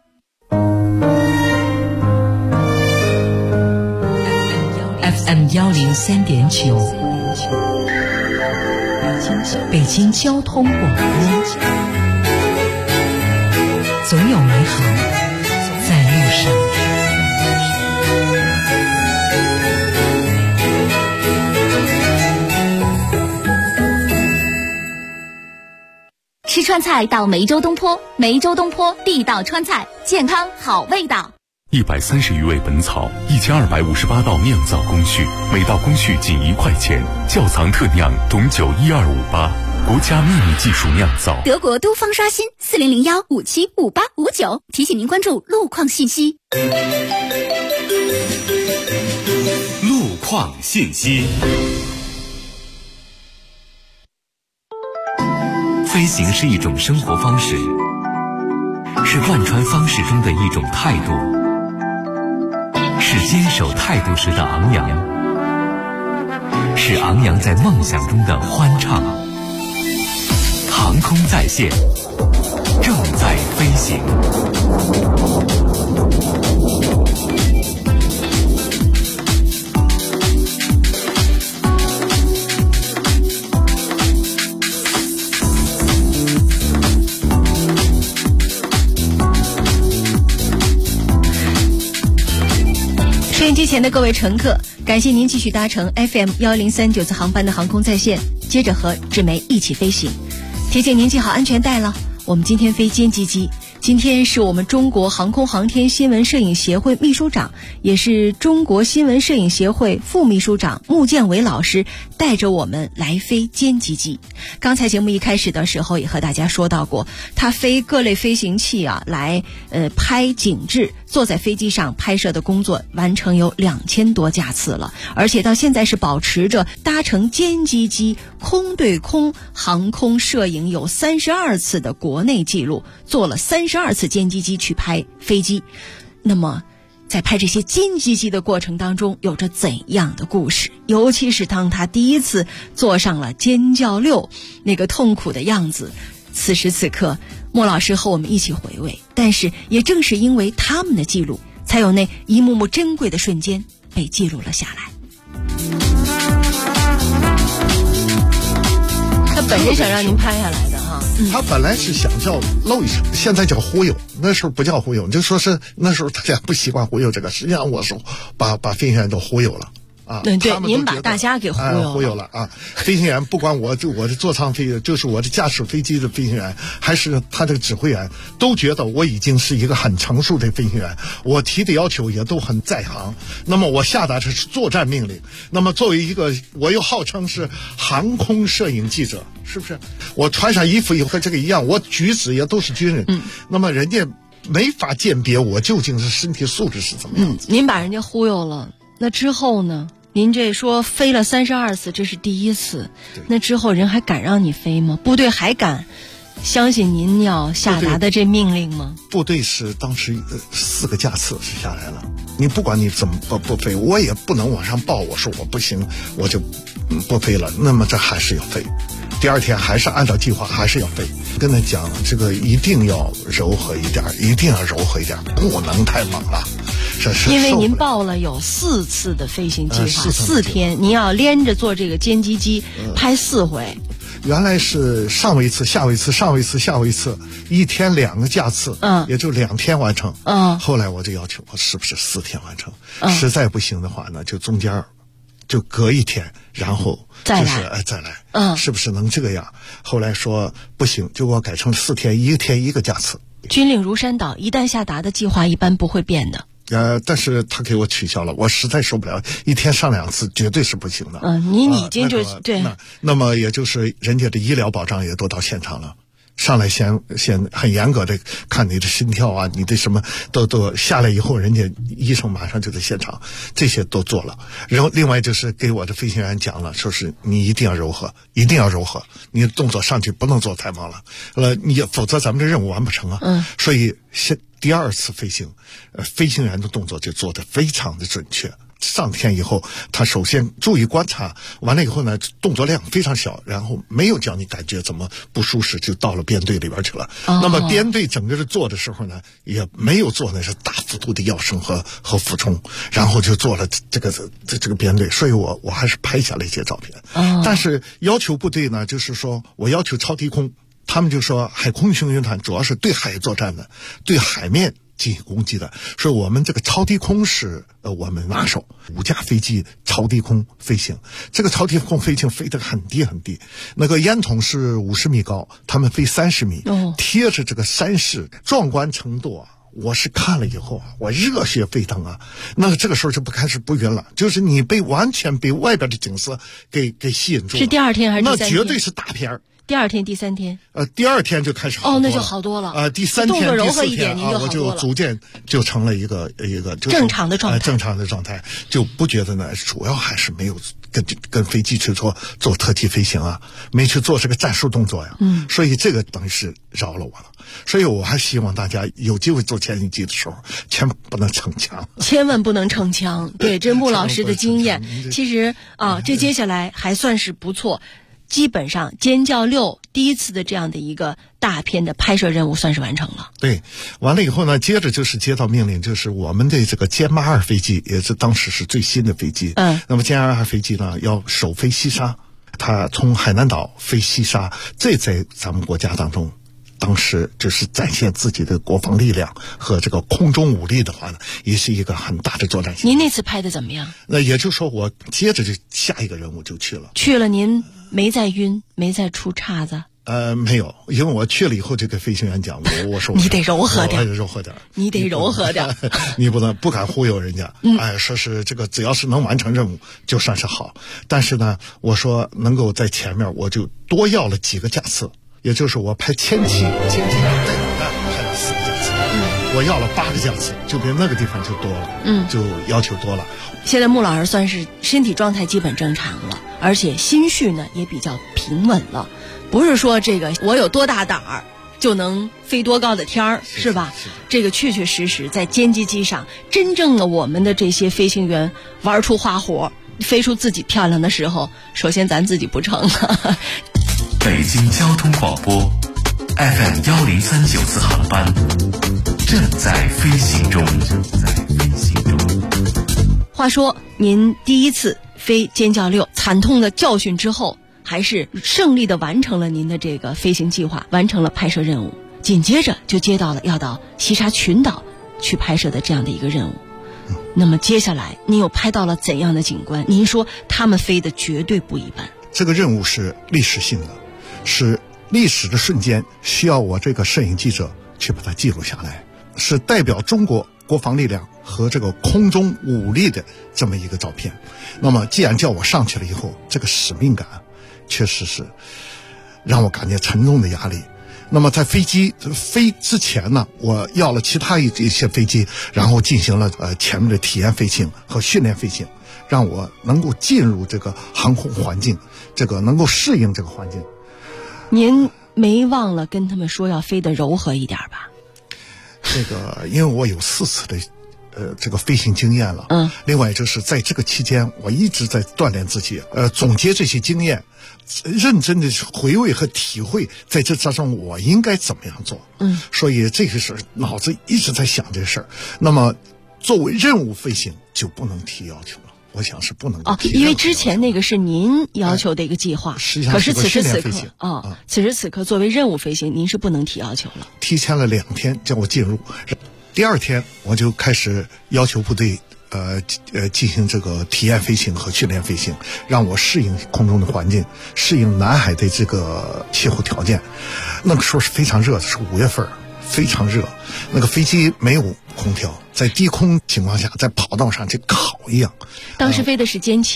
FM 103.9，北京交通广播，总有美好在路上。 吃川菜到梅州东坡，梅州东坡地道川菜，健康好味道。 130余味本草，1258道酿造工序，每道工序仅1块钱，窖藏特酿董酒12588，国家秘密技术酿造。 德国都方刷新40015755859，提醒您关注路况信息。 路况信息。飞行是一种生活方式，是贯穿方式中的一种态度，是坚守态度时的昂扬，是昂扬在梦想中的欢畅。航空在线，正在飞行。 收音机前的各位乘客，感谢您继续搭乘 FM 1039次航班的航空在线，接着和志梅一起飞行。提醒您系好安全带了，我们今天飞歼击机。今天是我们中国航空航天新闻摄影协会秘书长，也是中国新闻摄影协会副秘书长穆建伟老师带着我们来飞歼击机。刚才节目一开始的时候也和大家说到过，他飞各类飞行器啊，来拍景致，坐在飞机上拍摄的工作完成有2000多架次了，而且到现在是保持着搭乘歼击机空对空航空摄影有32次的国内纪录，做了32次歼击机去拍飞机。那么在拍这些歼击机的过程当中有着怎样的故事，尤其是当他第一次坐上了歼教6那个痛苦的样子，此时此刻莫老师和我们一起回味，但是也正是因为他们的记录，才有那一幕幕珍贵的瞬间被记录了下来。他本身想让您拍下来的哈， 他本来是想叫露一手，现在叫忽悠，那时候不叫忽悠，就说是那时候大家不习惯忽悠这个，实际上我是把飞行员都忽悠了。啊， 对，您把大家给忽悠了啊！飞行员不管我的座舱飞，就是我的驾驶飞机的飞行员，还是他的指挥员，都觉得我已经是一个很成熟的飞行员，我提的要求也都很在行。那么我下达的是作战命令。那么作为一个，我又号称是航空摄影记者，是不是？我穿上衣服也和这个一样，我举止也都是军人。那么人家没法鉴别我究竟是身体素质是怎么样子。 您把人家忽悠了，那之后呢？您这说飞了32次，这是第一次，那之后人还敢让你飞吗？部队还敢相信您要下达的这命令吗？ 部队是当时4个架次是下来了，你不管你怎么不飞，我也不能往上报，我说我不行，我就不飞了，那么这还是要飞。第二天还是按照计划还是要飞，跟他讲这个一定要柔和一点，一定要柔和一点，不能太猛了。 因为您报了有4次的飞行计划，4天，您要连着做这个歼击机，拍4回。 原来是上位一次，下位一次，上位一次，下位一次，一天2个架次，也就2天完成。后来我就要求我是不是4天完成？实在不行的话呢，就中间就隔一天，然后再来，是不是能这个样？后来说不行，就给我改成4天，1天1个架次。 军令如山倒，一旦下达的计划一般不会变的。 但是他给我取消了，我实在受不了，一天上2次绝对是不行的。 您已经就、对， 那么也就是人家的医疗保障也都到现场了， 上来先很严格的看你的心跳啊，你的什么都下来以后，人家医生马上就在现场，这些都做了。然后另外就是给我的飞行员讲了，说是你一定要柔和，一定要柔和，你的动作上去不能做太猛了，你否则咱们这任务完不成啊。所以第二次飞行，飞行员的动作就做得非常的准确。上天以后，他首先注意观察，完了以后呢，动作量非常小，然后没有叫你感觉怎么不舒适，就到了编队里边去了。那么编队整个的做的时候呢，也没有做那是大幅度的跃升和俯冲，然后就做了这个编队，所以我还是拍下了一些照片。但是要求部队呢，就是说我要求超低空，他们就说海空巡巡团主要是对海作战的，对海面进行攻击的，所以我们这个超低空是我们拿手，5架飞机超低空飞行。这个超低空飞行飞得很低很低，那个烟筒是50米高，他们飞30米，贴着这个山势，壮观程度啊！我是看了以后啊，我热血沸腾啊！那这个时候就开始不晕了，就是你完全被外边的景色给吸引住了。 是第二天还是第3天？ 那绝对是大片儿。 第二天、第3天， 第二天就开始好多了。 那就好多了。 第3天、 动作柔和第4天我就逐渐就成了一个正常的状态， 正常的状态，就不觉得呢。主要还是没有跟飞机去做特技飞行啊，没去做这个战术动作呀。所以这个等于是饶了我了。所以我还希望大家有机会做潜艇机的时候，千万不能逞强， 千万不能逞强。对，这穆老师的经验，其实这接下来还算是不错。基本上尖叫6第一次的这样的一个大片的拍摄任务算是完成了。 对，完了以后呢，接着就是接到命令，就是我们的这个歼82飞机，也是当时是最新的飞机。那么歼82飞机呢，要首飞西沙，它从海南岛飞西沙，这在咱们国家当中，当时就是展现自己的国防力量和这个空中武力的话呢，也是一个很大的作战性。 您那次拍的怎么样？ 那也就是说，我接着就下一个任务就去了。 去了，您没再晕，没再出岔子？ 没有，因为我去了以后就跟飞行员讲，我说你得柔和点， 你得柔和点，你不敢忽悠人家。说是这个只要是能完成任务就算是好，但是呢，我说能够在前面我就多要了几个架次，也就是我拍前期拍了4个架次，我要了8个架次，就比那个地方就多了，就要求多了。 现在穆老师算是身体状态基本正常了，而且心绪呢也比较平稳了，不是说这个我有多大胆儿就能飞多高的天儿，是吧？这个确确实实在歼击机上，真正的我们的这些飞行员玩出花活，飞出自己漂亮的时候，首先咱自己不成了。 北京交通广播 FM10394航班正在飞行中。 话说您第一次飞歼叫6，惨痛的教训之后，还是胜利的完成了您的这个飞行计划，完成了拍摄任务，紧接着就接到了要到西沙群岛去拍摄的这样的一个任务。那么接下来您又拍到了怎样的景观？您说他们飞的绝对不一般。 这个任务是历史性的，是历史的瞬间，需要我这个摄影记者去把它记录下来，是代表中国国防力量和这个空中武力的这么一个照片。那么既然叫我上去了以后，这个使命感确实是让我感觉沉重的压力。那么在飞机飞之前呢，我要了其他一些飞机，然后进行了前面的体验飞行和训练飞行，让我能够进入这个航空环境，这个能够适应这个环境。 您没忘了跟他们说要飞得柔和一点吧？ 这个因为我有4次的这个飞行经验了，另外就是在这个期间我一直在锻炼自己，总结这些经验，认真的回味和体会在这当中我应该怎么样做。所以这个事脑子一直在想这事儿。那么作为任务飞行就不能提要求了，我想是不能提因为之前那个是您要求的一个计划，可是此时此刻此时此刻作为任务飞行，您是不能提要求了。 提前了2天叫我进入，第2天我就开始要求部队进行这个体验飞行和训练飞行，让我适应空中的环境，适应南海的这个气候条件。那个时候是非常热的，是5月份，非常热，那个飞机没有空调，在低空情况下在跑道上就烤一样。 当时飞的是歼7，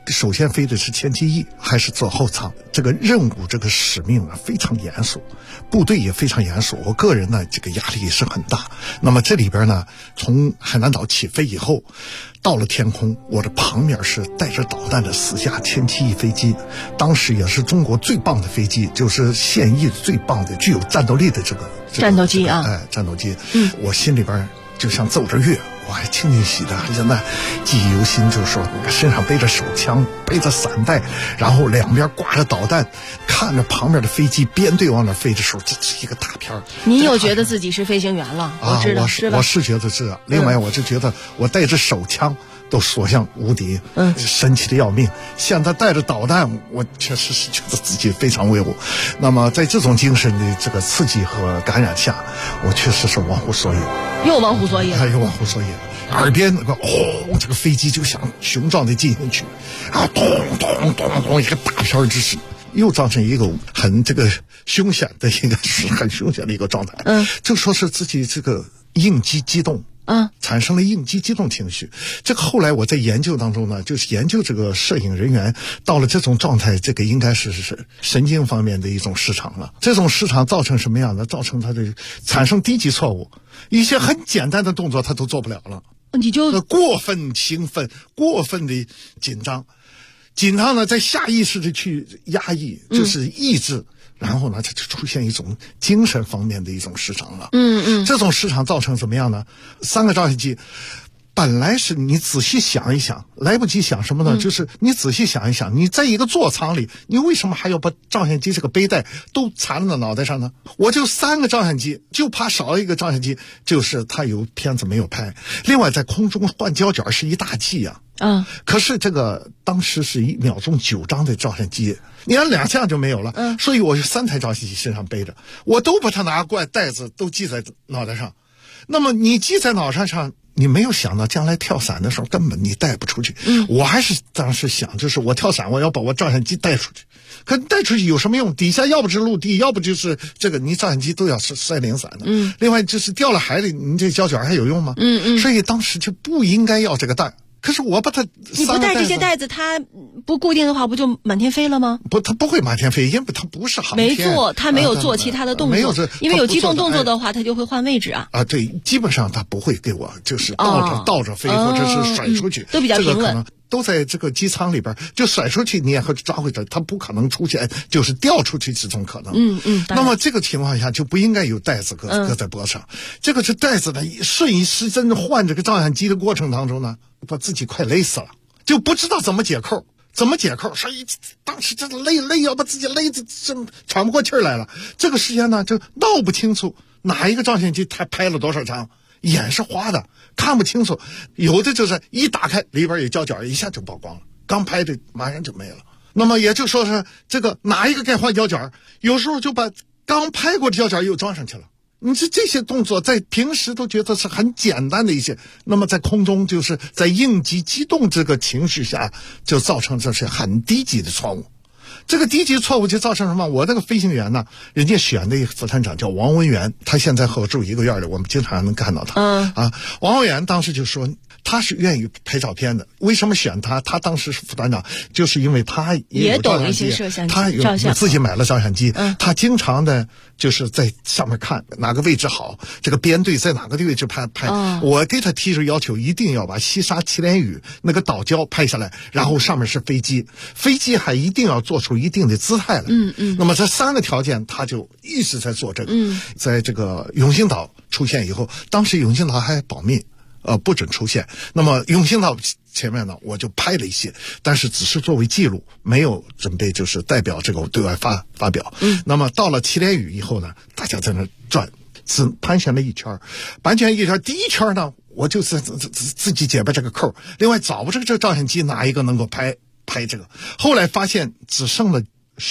首先飞的是前机翼还是坐后舱？这个任务这个使命啊非常严肃，部队也非常严肃，我个人呢这个压力也是很大。那么这里边呢，从海南岛起飞以后，到了天空，我的旁边是带着导弹的4架前机翼飞机，当时也是中国最棒的飞机，就是现役最棒的具有战斗力的这个战斗机啊， 战斗机。我心里边就像奏着乐，我还清清晰的，现在记忆犹新，就是说身上背着手枪，背着散弹，然后两边挂着导弹，看着旁边的飞机编队往那飞的时候，这是一个大片。 你有觉得自己是飞行员了？我知道，是吧？ 我是觉得是。另外，我就觉得我带着手枪都所向无敌，神奇的要命。现在带着导弹，我确实是觉得自己非常威武。那么在这种精神的这个刺激和感染下，我确实是忘乎所以。 又忘乎所以了， 又忘乎所以了。耳边那个这个飞机就像雄壮的进行曲啊，咚咚咚咚，一个大片之势，又造成一个很这个凶险的一个很凶险的一个状态。就说是自己这个应激激动。产生了应激激动情绪。这个后来我在研究当中呢，就是研究这个摄影人员到了这种状态，这个应该是神经方面的一种失常了。这种失常造成什么样的？造成他的产生低级错误，一些很简单的动作他都做不了了。 你就过分兴奋，过分的紧张呢，在下意识的去压抑，就是抑制。然后呢，它就出现一种精神方面的一种失常了。这种失常造成怎么样呢？3个照相机，本来是你仔细想一想，来不及想什么呢？就是你仔细想一想，你在一个座舱里，你为什么还要把照相机这个背带都缠到脑袋上呢？我就3个照相机，就怕少了一个照相机，就是它有片子没有拍。另外，在空中换胶卷是一大忌啊。可是这个当时是1秒钟9张的照相机，你看2项就没有了。所以我就3台照相机身上背着，我都把它拿过来，袋子都系在脑袋上。那么你系在脑袋上，你没有想到将来跳伞的时候根本你带不出去。我还是当时想，就是我跳伞我要把我照相机带出去，可带出去有什么用？底下要不是陆地，要不就是这个你照相机都要摔零散的。另外就是掉了海里，你这胶卷还有用吗？所以当时就不应该要这个带。可是我把它， 你不带这些袋子，它不固定的话，不就满天飞了吗？ 不，它不会满天飞，因为它不是航天。 没做，它没有做其他的动作， 没有因为有机动动作的话，它就会换位置啊。 对，基本上它不会给我就是倒着飞，或者是甩出去， 都比较平稳。 都在这个机舱里边，就甩出去你也会抓回来，它不可能出现就是掉出去这种可能。那么这个情况下就不应该有带子搁在脖上。这个是带子的顺时针换这个照相机的过程当中呢，把自己快累死了，就不知道怎么解扣。所以当时这累要把自己累得喘不过气来了。这个时间呢就闹不清楚哪一个照相机他拍了多少张，眼是花的，看不清楚。有的就是一打开里边有胶卷，一下就曝光了，刚拍的马上就没了。那么也就说是这个哪一个该换胶卷，有时候就把刚拍过的胶卷又装上去了。你这些动作在平时都觉得是很简单的一些，那么在空中就是在应急激动这个情绪下，就造成这是很低级的错误。这个低级错误就造成什么？我这个飞行员呢，人家选的一个副团长叫王文元，他现在和我住一个院里，我们经常能看到他。王文元当时就说他是愿意拍照片的。为什么选他？他当时是副团长，就是因为他也懂一些摄像机， 他有自己买了照相机，他经常的就是在上面看哪个位置好，这个编队在哪个位置拍。我给他提出要求，一定要把西沙祁连屿那个岛礁拍下来，然后上面是飞机还一定要做出一定的姿态来。那么这3个条件他就一直在做这个。在这个永兴岛出现以后，当时永兴岛还保密，不准出现。那么永兴岛前面呢，我就拍了一些，但是只是作为记录，没有准备就是代表这个对外发表。那么到了祁连屿以后呢，大家在那转，只盘旋了一圈，第一圈呢，我就是自己解掰这个扣，另外找不着这个照相机哪一个能够拍这个。后来发现只剩了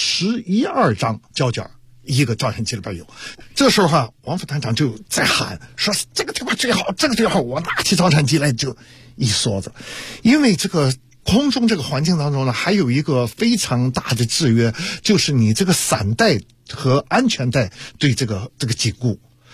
11、12张胶卷，一个照相机里边有。这时候王副团长就在喊说这个地方最好，这个最好。我拿起照相机来就一梭子。因为这个空中这个环境当中呢，还有一个非常大的制约，就是你这个伞带和安全带对这个紧固。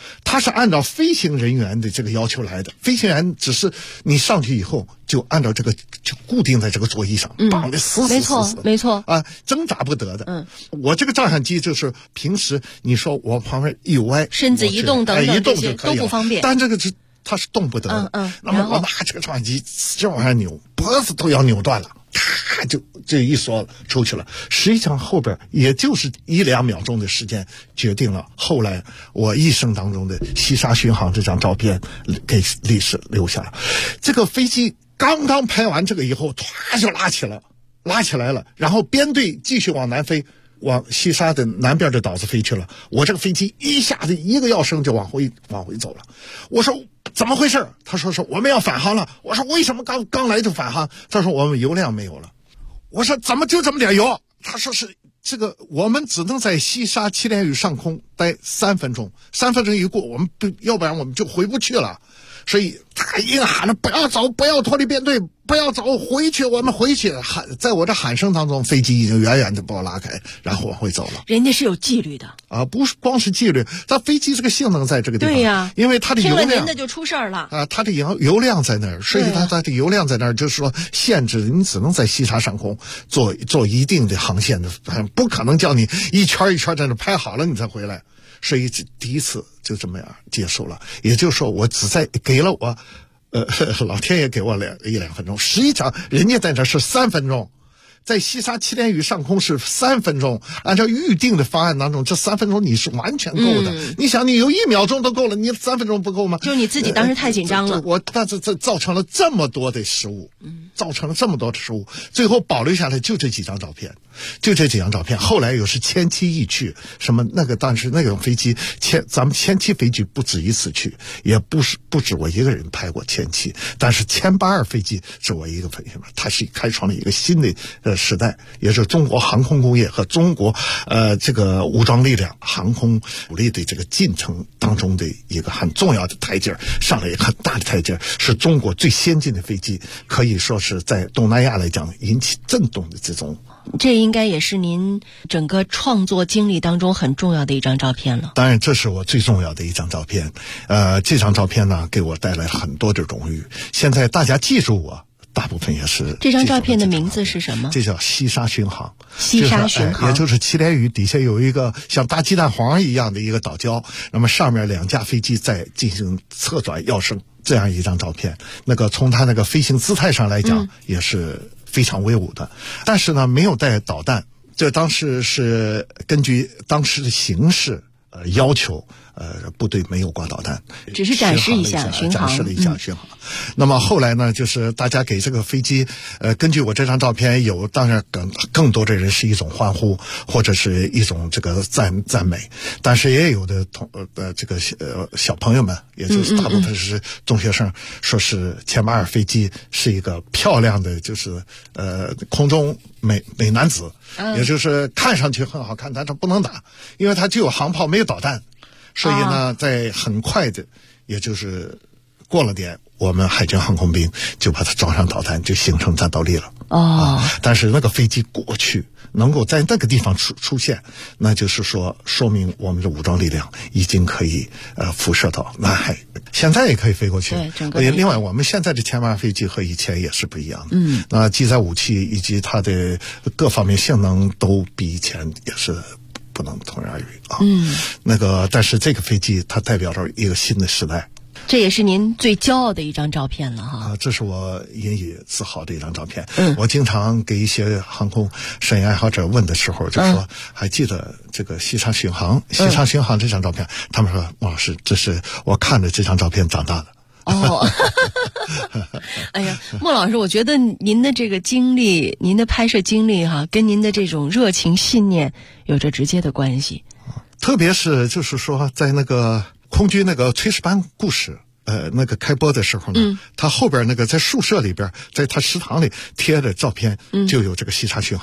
它是按照飞行人员的这个要求来的。飞行员只是你上去以后就按照这个就固定在这个座椅上，绑得死死死死， 没错啊，挣扎不得的。我这个照相机就是平时你说我旁边一歪， 身子移动等等这些都不方便， 但这个它是动不得的。那么我拿这个照相机使劲往上扭，脖子都要扭断了。咔就这一缩出去了，实际上后边也就是1-2秒钟的时间决定了后来我一生当中的西沙巡航这张照片给历史留下了。这个飞机刚刚拍完这个以后，唰就拉起来了，然后编队继续往南飞，往西沙的南边的岛子飞去了。我这个飞机一下子一个跃升就往回走了。我说怎么回事？他说是我们要返航了。我说为什么刚来就返航？他说我们油量没有了。我说怎么就这么点油？他说是这个我们只能在西沙7连屿上空待3分钟，3分钟一过，我们要不然我们就回不去了。所以他硬喊着不要走，不要脱离编队，不要走，回去，我们回去。在我的喊声当中，飞机已经远远的把我拉开，然后往回走了。 人家是有纪律的啊，不是光是纪律，它飞机这个性能在这个地方。 对呀， 因为它的油量， 听了您的就出事儿了啊，它的油量在那儿，所以它的油量在那儿，就是说限制你只能在西沙上空做一定的航线的，不可能叫你一圈一圈在那拍好了你再回来。所以第一次就这么样结束了。也就是说，我只在给了我，老天爷给我1-2分钟，实际上人家在这是3分钟。在西沙7连屿上空是3分钟，按照预定的方案当中，这3分钟你是完全够的。你想，你有1秒钟都够了，你3分钟不够吗？ 就你自己当时太紧张了。 但是这造成了这么多的失误，最后保留下来就这几张照片。后来又是千期一去，什么那个当时那种飞机咱们千期飞机不止一次去，也不止我一个人拍过千期，但是1082飞机是我一个飞机，它是开创了一个新的时代，也是中国航空工业和中国这个武装力量航空武力的这个进程当中的一个很重要的台阶，上了一个很大的台阶，是中国最先进的飞机，可以说是在东南亚来讲引起震动的这种。 这应该也是您整个创作经历当中很重要的一张照片了。 当然这是我最重要的一张照片。这张照片呢给我带来很多的荣誉，现在大家记住我大部分也是。 这张照片的名字是什么？ 这叫西沙巡航。 西沙巡航， 也就是7连屿底下有一个像大鸡蛋黄一样的一个岛礁，那么上面2架飞机在进行侧转跃升，这样一张照片。那个从它那个飞行姿态上来讲，也是非常威武的。但是呢，没有带导弹，这当时是根据当时的形势要求。部队没有挂导弹， 只是展示一下巡航， 展示了一下巡航。那么后来呢，就是大家给这个飞机，根据我这张照片有，当然更多的人是一种欢呼，或者是一种这个赞美，但是也有的这个小朋友们，也就是大部分是中学生，说是1082飞机是一个漂亮的，就是空中美男子，也就是看上去很好看，但是不能打，因为它只有航炮没有导弹。所以呢，在很快的，也就是过了点，我们海军航空兵就把它装上导弹，就形成战斗力了。但是那个飞机过去能够在那个地方出现，那就是说明我们的武装力量已经可以辐射到南海，现在也可以飞过去。另外，我们现在的1082飞机和以前也是不一样的。那机载武器以及它的各方面性能都比以前也是。不能同日而语啊。但是这个飞机它代表着一个新的时代， 这也是您最骄傲的一张照片了哈。 这是我引以自豪的一张照片。我经常给一些航空摄影爱好者问的时候，就说还记得这个西沙巡航这张照片，他们说莫老师，这是我看着这张照片长大的。 哎呀，莫老师，我觉得您的这个经历，您的拍摄经历跟您的这种热情信念有着直接的关系。 特别是就是说，在那个空军那个炊事班故事，那个开播的时候呢，他后边那个在宿舍里边，在他食堂里贴的照片就有这个西沙巡航。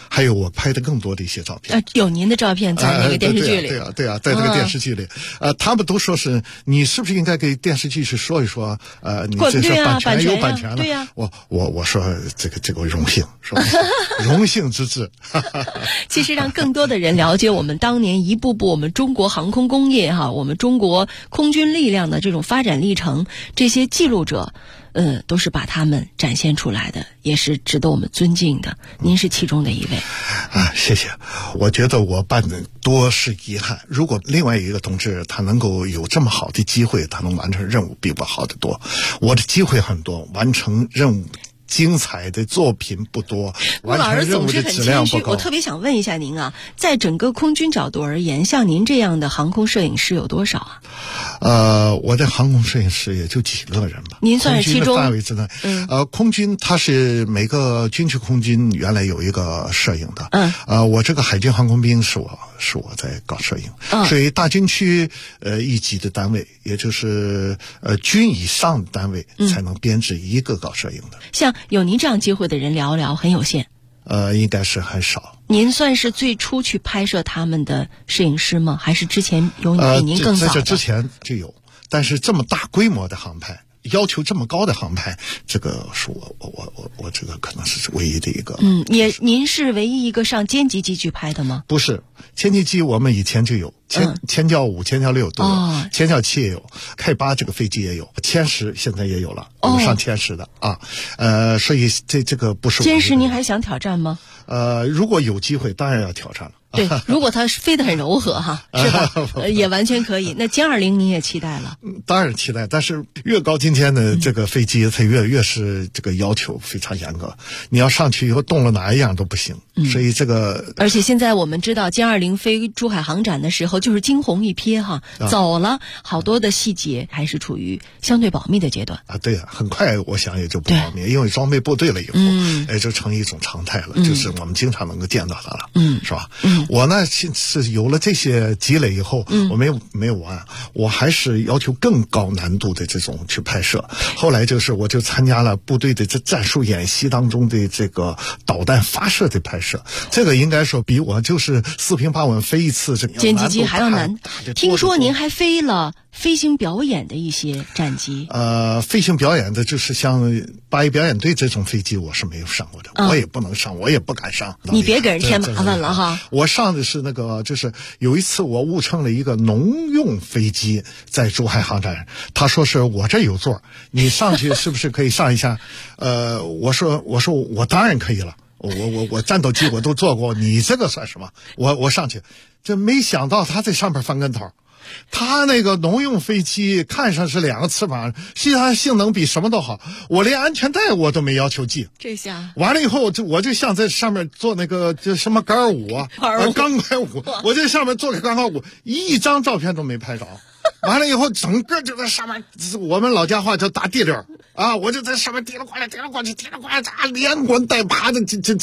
还有我拍的更多的一些照片。 有您的照片在那个电视剧里。 对啊，在这个电视剧里，他们都说是你是不是应该给电视剧去说一说，你这是版权有版权了。 对呀， 我说这个荣幸，是吧？荣幸之至。 其实让更多的人了解我们当年一步步我们中国航空工业我们中国空军力量的这种发展历程，这些记录者都是把他们展现出来的，也是值得我们尊敬的。您是其中的一位。 谢谢。我觉得我办的多是遗憾，如果另外一个同志他能够有这么好的机会，他能完成任务比我好得多。我的机会很多，完成任务精彩的作品不多，完成任务的质量不高。 我特别想问一下您在整个空军角度而言，像您这样的航空摄影师有多少啊？ 我的航空摄影师也就几个人吧。 您算是其中？ 范围之内。空军它是每个军区空军原来有一个摄影的。我这个海军航空兵是我在搞摄影。所以大军区一级的单位，也就是军以上的单位才能编制一个搞摄影的。 像有您这样机会的人寥寥，很有限。 应该是很少。 您算是最初去拍摄他们的摄影师吗？还是之前有比您更早的？ 在这之前就有，但是这么大规模的航拍，要求这么高的航拍，这个是我这个可能是唯一的一个。 您是唯一一个上歼击机去拍的吗？ 不是，歼击机我们以前就有，歼教5、歼教6都有，歼教7也有，K8这个飞机也有，歼10现在也有了，我们上歼10的所以这个不是歼10，您还想挑战吗？ 如果有机会，当然要挑战了。 对，如果它飞得很柔和是吧？也完全可以。那歼20您也期待了？ 当然期待，但是越高精尖的这个飞机，它越是这个要求非常严格。你要上去以后动了哪一样都不行，所以这个。 而且现在我们知道，歼20飞珠海航展的时候，就是惊鸿一瞥走了好多的细节，还是处于相对保密的阶段对很快我想也就不保密，因为装备部队了以后，就成一种常态了，就是我们经常能够见到它了，是吧？我呢是有了这些积累以后，我没有完，我还是要求更高难度的这种去拍摄。后来我就参加了部队的这战术演习当中的这个导弹发射的拍摄，这个应该说比我就是4平8稳飞一次这歼击机还要难。听说您还飞了飞行表演的一些战机。 飞行表演的就是像8A表演队这种飞机我是没有上过的，我也不能上，我也不敢上。 你别给人添麻烦了哈。 我上的是那个，就是有一次我误乘了一个农用飞机在珠海航展，他说是我这有座，你上去是不是可以上一下？我说我当然可以了，我战斗机我都坐过，你这个算什么？我上去，这没想到他在上面翻跟头。他那个农用飞机看上是2个翅膀，实际上性能比什么都好，我连安全带我都没要求系。 这下完了以后，我就像在上面做那个就什么杆儿舞钢管舞，我在上面做个钢管舞，一张照片都没拍着。完了以后，整个就在上面，我们老家话叫打地溜我就在上面提了过来，连滚带爬的，这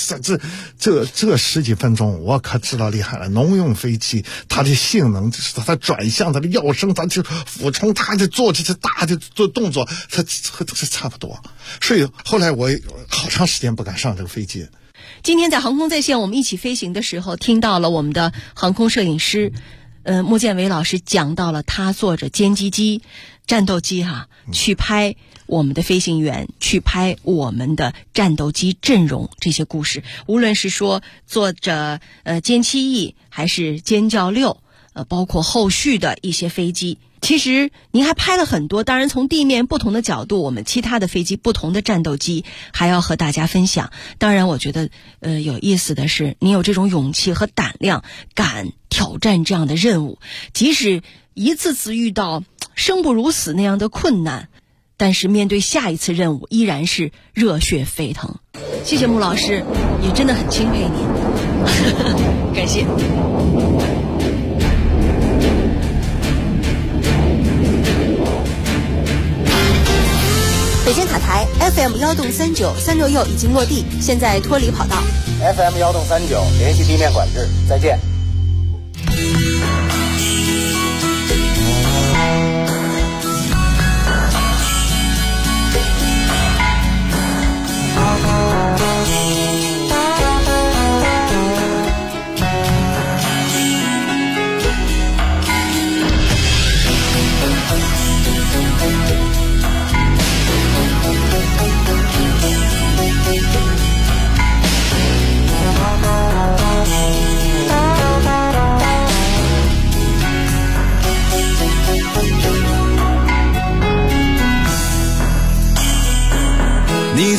10几分钟，我可知道厉害了。农用飞机它的性能，它转向，它的跃升，它就俯冲，它的做这大的做动作，它差不多。所以后来我好长时间不敢上这个飞机。 今天在航空在线我们一起飞行的时候，听到了我们的航空摄影师莫建伟老师讲到了他坐着歼击机、战斗机去拍我们的飞行员，去拍我们的战斗机阵容这些故事。无论是说坐着歼7E还是歼教6，包括后续的一些飞机。其实您还拍了很多，当然从地面不同的角度，我们其他的飞机、不同的战斗机还要和大家分享。当然我觉得有意思的是，您有这种勇气和胆量，敢挑战这样的任务，即使一次次遇到生不如死那样的困难，但是面对下一次任务依然是热血沸腾。谢谢穆老师，也真的很钦佩您。感谢。 北京塔台 FM 1动39 366已经落地，现在脱离跑道。 FM 1动39联系地面管制，再见。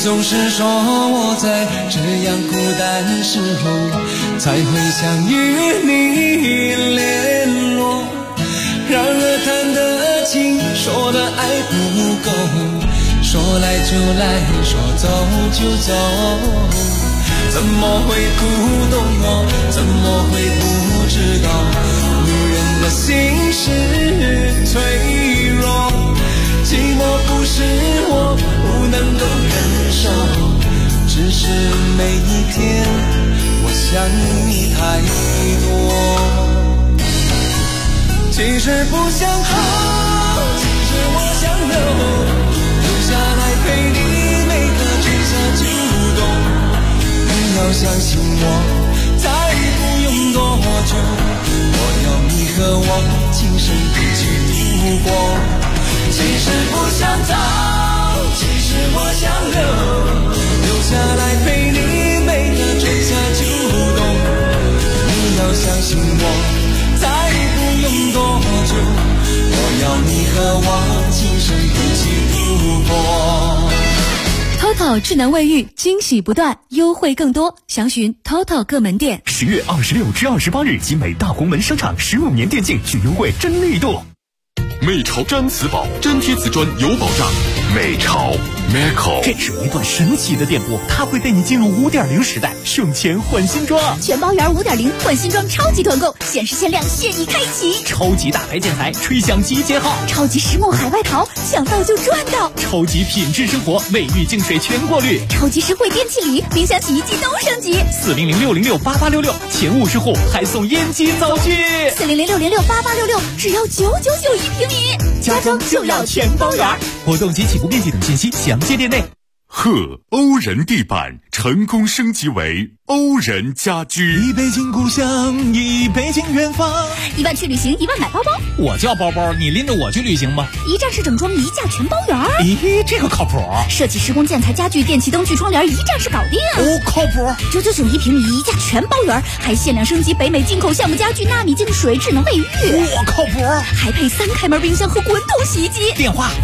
总是说我在这样孤单时候才会想与你联络，然而谈的情，说的爱不够，说来就来，说走就走，怎么会不懂我，怎么会不知道女人的心是脆弱，寂寞不是我不能够忍受，只是每一天我想你太多。其实不想走，其实我想留下来陪你每个春夏秋冬。你要相信我，再不用多久，我要你和我今生一起度过。其实不想走，其实我想留下来陪你每个春夏秋冬。你要相信我，再不用多久，我要你和我今生一起度过。 TOTO 智能卫浴惊喜不断，优惠更多，详询 TOTO 各门店。 10月26至28日，集美大红门商场15年电竞巨优惠真力度。 美潮毡瓷宝，粘贴瓷砖有保障。美潮 Meco， 这是一段神奇的电波，它会带你进入 5.0 时代，省钱换新装。 全包圆 5.0 换新装超级团购，限时限量现已开启。 超级大牌建材，吹响集结号。 超级实木海外淘，想到就赚到。 超级品质生活，卫浴净水全过滤。 超级实惠电器礼，冰箱洗衣机都升级。 400-606-8866，前50户还送烟机灶具。 400-606-8866，只要999一平米， 家装就要全包圆。活动及起步面积等信息详见店内。 欧人地板成功升级为欧人家居。 一北京故乡，一北京远方。 1万去旅行，1万买包包。 我叫包包，你拎着我去旅行吧。 一站式整装，一价全包圆。 咦，这个靠谱。 设计、施工、建材、家具、电器、灯具、窗帘，一站式搞定。 哦，靠谱。 999一平米，一价全包圆，还限量升级北美进口橡木家具、纳米净水、智能卫浴。 我靠谱。 还配3开门冰箱和滚筒洗衣机。 电话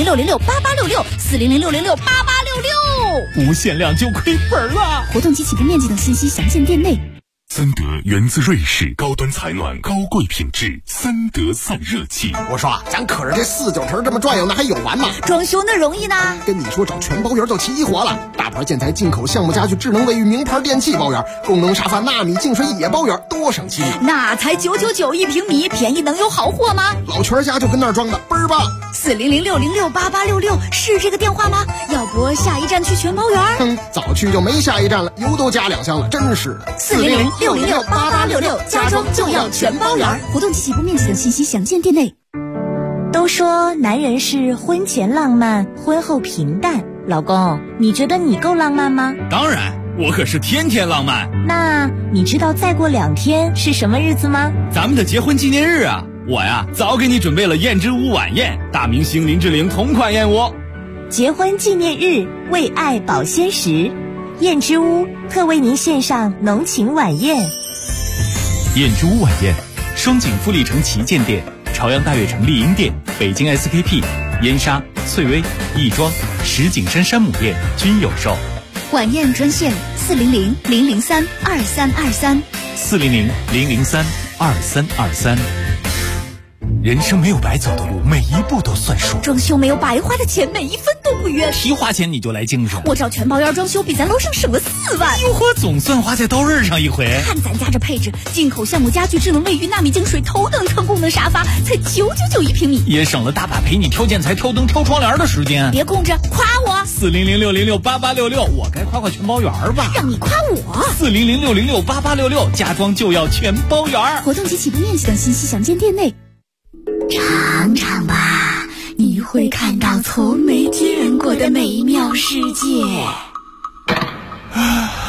400-606-8866，400-606-8866。 无限量就亏本了。 活动及起步面积等信息详见店内。 森德源自瑞士，高端采暖，高贵品质，森德散热器。 我说咱可是这4、9成这么转悠，那还有完吗？ 装修那容易呢？ 跟你说找全包圆就齐活了，大牌建材、进口橡木家具、智能卫浴、名牌电器包圆，功能沙发、纳米净水也包圆，多省心。 那才999一平米，便宜能有好货吗？ 老全家就跟那儿装的，倍儿棒。 400-606-8866是这个电话吗？要不下一站去全包圆？ 早去就没下一站了，油都加2箱了，真是。 400-606-8866，家装就要全包圆。活动及起步面积等信息详见店内。 都说男人是婚前浪漫，婚后平淡。老公，你觉得你够浪漫吗？ 当然，我可是天天浪漫。 那你知道再过2天是什么日子吗？ 咱们的结婚纪念日啊！我呀，早给你准备了燕之屋晚宴，大明星林志玲同款燕窝。 结婚纪念日，为爱保鲜时，燕之屋特为您献上浓情晚宴。 燕之屋晚宴，双井富力城旗舰店、朝阳大悦城丽婴店、北京 SKP、燕莎、翠微、亦庄、石景山山姆店均有售。 晚宴专线400-003-2323。 400-003-2323。人生没有白走的路，每一步都算数。 装修没有白花的钱，每一分都不冤。 提花钱你就来精神， 我找全包圆装修，比咱楼上省了4万。 哟呵，总算花在刀刃上一回。 看咱家这配置，进口橡木家具、智能卫浴、纳米净水、头等舱功能沙发，才999一平米， 也省了大把陪你挑建材、挑灯、挑窗帘的时间。 别空着，夸我。 400-606-8866，我该夸夸全包圆吧？ 让你夸我。 400-606-8866，家装就要全包圆。 活动及起步面积等信息详见店内。尝尝吧，你会看到从没见过的美妙世界。